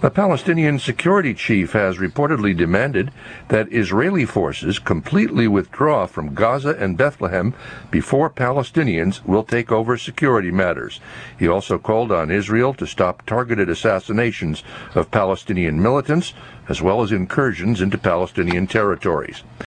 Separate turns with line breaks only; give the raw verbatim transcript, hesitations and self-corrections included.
The Palestinian security chief has reportedly demanded that Israeli forces completely withdraw from Gaza and Bethlehem before Palestinians will take over security matters. He also called on Israel to stop targeted assassinations of Palestinian militants, as well as incursions into Palestinian territories.